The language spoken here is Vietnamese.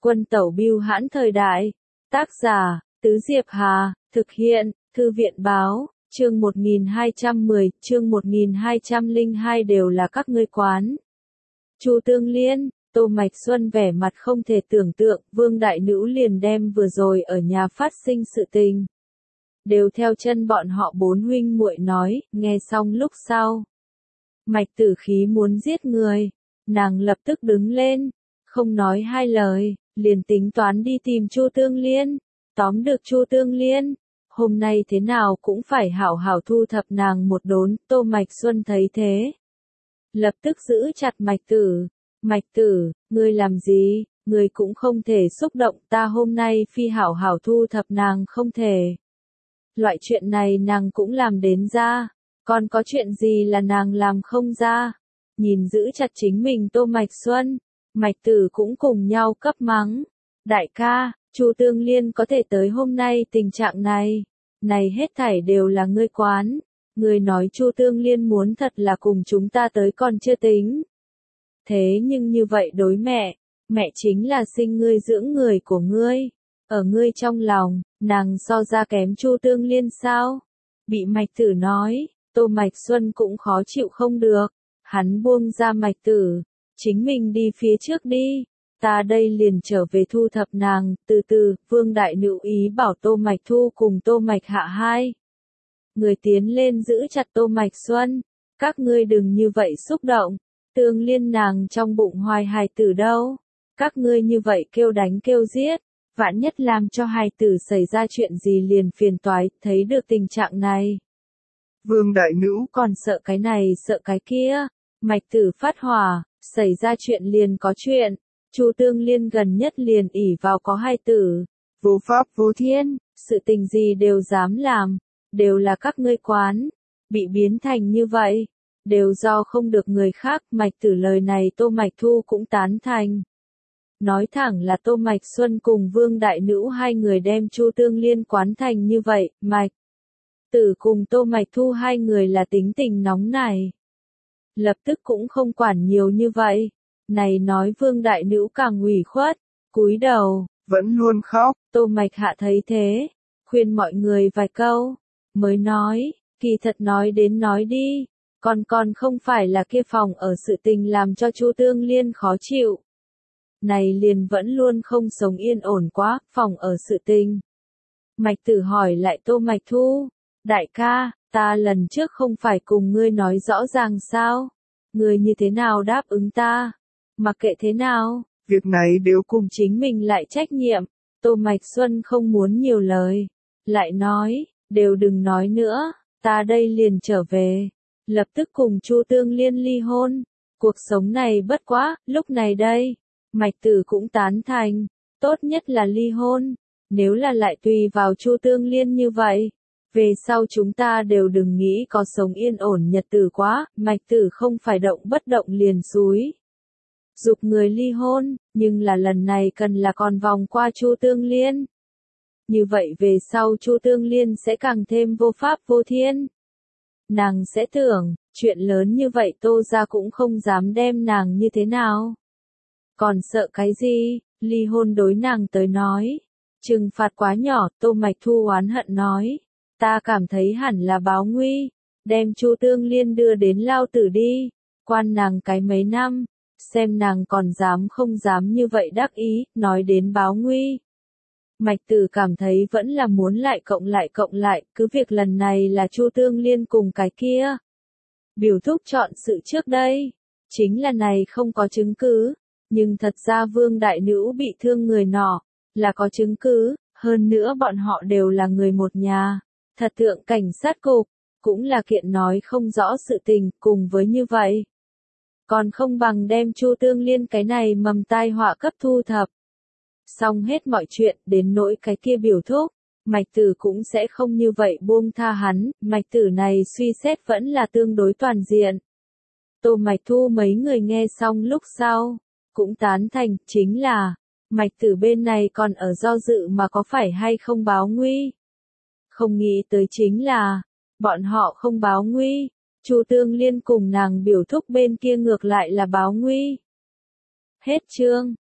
Quân tẩu bưu hãn thời đại. Tác giả, Tứ Diệp Hà, thực hiện, Thư viện báo, chương 1210, chương 1202 đều là các ngươi quán. Chu Tương Liên, Tô Mạch Xuân vẻ mặt không thể tưởng tượng, Vương Đại Nữ liền đem vừa rồi ở nhà phát sinh sự tình. Đều theo chân bọn họ bốn huynh muội nói, nghe xong lúc sau. Mạch Tử khí muốn giết người, nàng lập tức đứng lên, không nói hai lời, liền tính toán đi tìm Chu Tương Liên, tóm được Chu Tương Liên, hôm nay thế nào cũng phải hảo hảo thu thập nàng một đốn. Tô Mạch Xuân thấy thế, lập tức giữ chặt Mạch Tử. Mạch Tử, ngươi làm gì, ngươi cũng không thể xúc động, ta hôm nay phi hảo hảo thu thập nàng không thể. Loại chuyện này nàng cũng làm đến ra, còn có chuyện gì là nàng làm không ra. Nhìn giữ chặt chính mình Tô Mạch Xuân, Mạch Tử cũng cùng nhau cấp mắng. Đại ca, Chu Tương Liên có thể tới hôm nay tình trạng này, này hết thảy đều là ngươi quán. Ngươi nói Chu Tương Liên muốn thật là cùng chúng ta tới còn chưa tính. Thế nhưng như vậy đối mẹ, mẹ chính là sinh ngươi dưỡng người của ngươi. Ở ngươi trong lòng, nàng so ra kém Chu Tương Liên sao? Bị Mạch Tử nói, Tô Mạch Xuân cũng khó chịu không được. Hắn buông ra Mạch Tử, chính mình đi phía trước đi. Ta đây liền trở về thu thập nàng. Từ từ, Vương Đại Nữ ý bảo Tô Mạch Thu cùng Tô Mạch Hạ hai người tiến lên giữ chặt Tô Mạch Xuân. Các ngươi đừng như vậy xúc động. Tương Liên nàng trong bụng hoài hài tử đâu. Các ngươi như vậy kêu đánh kêu giết, vạn nhất làm cho hài tử xảy ra chuyện gì liền phiền toái. Thấy được tình trạng này, Vương Đại Nữ còn sợ cái này sợ cái kia. Mạch Tử phát hỏa, xảy ra chuyện liền có chuyện. Chu Tương Liên gần nhất liền ỷ vào có hài tử, vô pháp vô thiên, sự tình gì đều dám làm, đều là các ngươi quán, bị biến thành như vậy, đều do không được người khác. Mạch Tử lời này Tô Mạch Thu cũng tán thành. Nói thẳng là Tô Mạch Xuân cùng Vương Đại Nữ hai người đem Chu Tương Liên quán thành như vậy. Mạch Tử cùng Tô Mạch Thu hai người là tính tình nóng này, lập tức cũng không quản nhiều như vậy. Này nói Vương Đại Nữ càng ủy khuất, cúi đầu, vẫn luôn khóc. Tô Mạch Hạ thấy thế, khuyên mọi người vài câu, mới nói, kỳ thật nói đến nói đi, còn không phải là kia phòng ở sự tình làm cho Chu Tương Liên khó chịu. Này liền vẫn luôn không sống yên ổn quá, phòng ở sự tình. Mạch Tử hỏi lại Tô Mạch Thu, đại ca, ta lần trước không phải cùng ngươi nói rõ ràng sao? Ngươi như thế nào đáp ứng ta? Mặc kệ thế nào, việc này đều cùng chính mình lại trách nhiệm. Tô Mạch Xuân không muốn nhiều lời, lại nói, đều đừng nói nữa, ta đây liền trở về, lập tức cùng Chu Tương Liên ly hôn. Cuộc sống này bất quá, lúc này đây, Mạch Tử cũng tán thành, tốt nhất là ly hôn, nếu là lại tùy vào Chu Tương Liên như vậy, về sau chúng ta đều đừng nghĩ có sống yên ổn nhật tử quá. Mạch Tử không phải động bất động liền xúi giục người ly hôn, nhưng là lần này cần là còn vòng qua Chu Tương Liên. Như vậy về sau Chu Tương Liên sẽ càng thêm vô pháp vô thiên. Nàng sẽ tưởng, chuyện lớn như vậy Tô gia cũng không dám đem nàng như thế nào. Còn sợ cái gì, ly hôn đối nàng tới nói, trừng phạt quá nhỏ. Tô Mạch Thu oán hận nói, ta cảm thấy hẳn là báo nguy, đem Chu Tương Liên đưa đến lao tử đi, quan nàng cái mấy năm, xem nàng còn dám không dám như vậy đắc ý. Nói đến báo nguy, Mạch Tử cảm thấy vẫn là muốn lại cộng lại, cứ việc lần này là Chu Tương Liên cùng cái kia. Biểu thúc chọn sự trước đây, chính là này không có chứng cứ, nhưng thật ra Vương Đại Nữ bị thương người nọ, là có chứng cứ, hơn nữa bọn họ đều là người một nhà. Thật thượng cảnh sát cục, cũng là kiện nói không rõ sự tình. Cùng với như vậy, còn không bằng đem Chu Tương Liên cái này mầm tai họa cấp thu thập. Xong hết mọi chuyện, đến nỗi cái kia biểu thúc, Mạch Tử cũng sẽ không như vậy buông tha hắn. Mạch Tử này suy xét vẫn là tương đối toàn diện. Tô Mạch Thu mấy người nghe xong lúc sau, cũng tán thành, chính là, Mạch Tử bên này còn ở do dự mà có phải hay không báo nguy. Không nghĩ tới chính là, bọn họ không báo nguy, Chu Tương Liên cùng nàng biểu thúc bên kia ngược lại là báo nguy. Hết chương.